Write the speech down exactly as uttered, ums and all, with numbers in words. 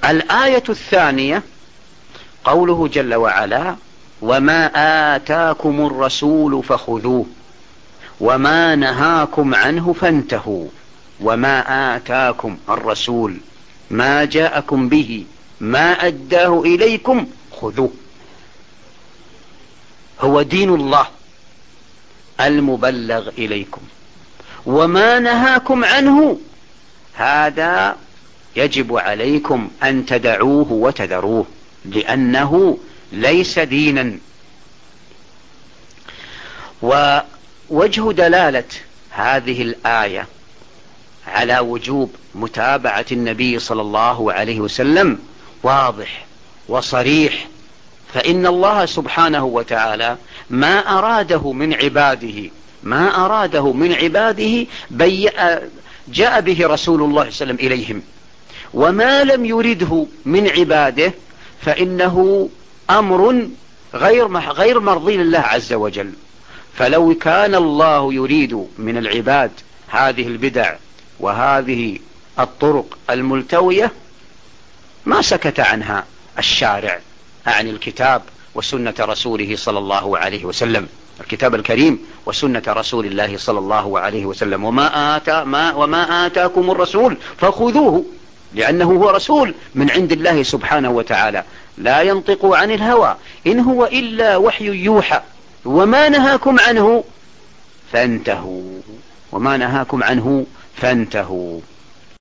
الآية الثانية قوله جل وعلا: وما آتاكم الرسول فخذوه وما نهاكم عنه فانتهوا. وما آتاكم الرسول، ما جاءكم به، ما أداه إليكم خذوه. هو دين الله المبلغ إليكم. وما نهاكم عنه هذا يجب عليكم أن تدعوه وتذروه، لأنه ليس دينا. ووجه دلالة هذه الآية على وجوب متابعة النبي صلى الله عليه وسلم واضح وصريح، فإن الله سبحانه وتعالى ما أراده من عباده ما أراده من عباده جاء به رسول الله صلى الله عليه وسلم إليهم، وما لم يرده من عباده فإنه أمر غير غير مرضي لله عز وجل. فلو كان الله يريد من العباد هذه البدع وهذه الطرق الملتوية ما سكت عنها الشارع، عن الكتاب وسنة رسوله صلى الله عليه وسلم، الكتاب الكريم وسنة رسول الله صلى الله عليه وسلم. وما آتا ما وما آتاكم الرسول فخذوه، لأنه هو رسول من عند الله سبحانه وتعالى، لا ينطق عن الهوى إن هو إلا وحي يوحى. وما نهاكم عنه فانتهوا وما نهاكم عنه فانتهوا.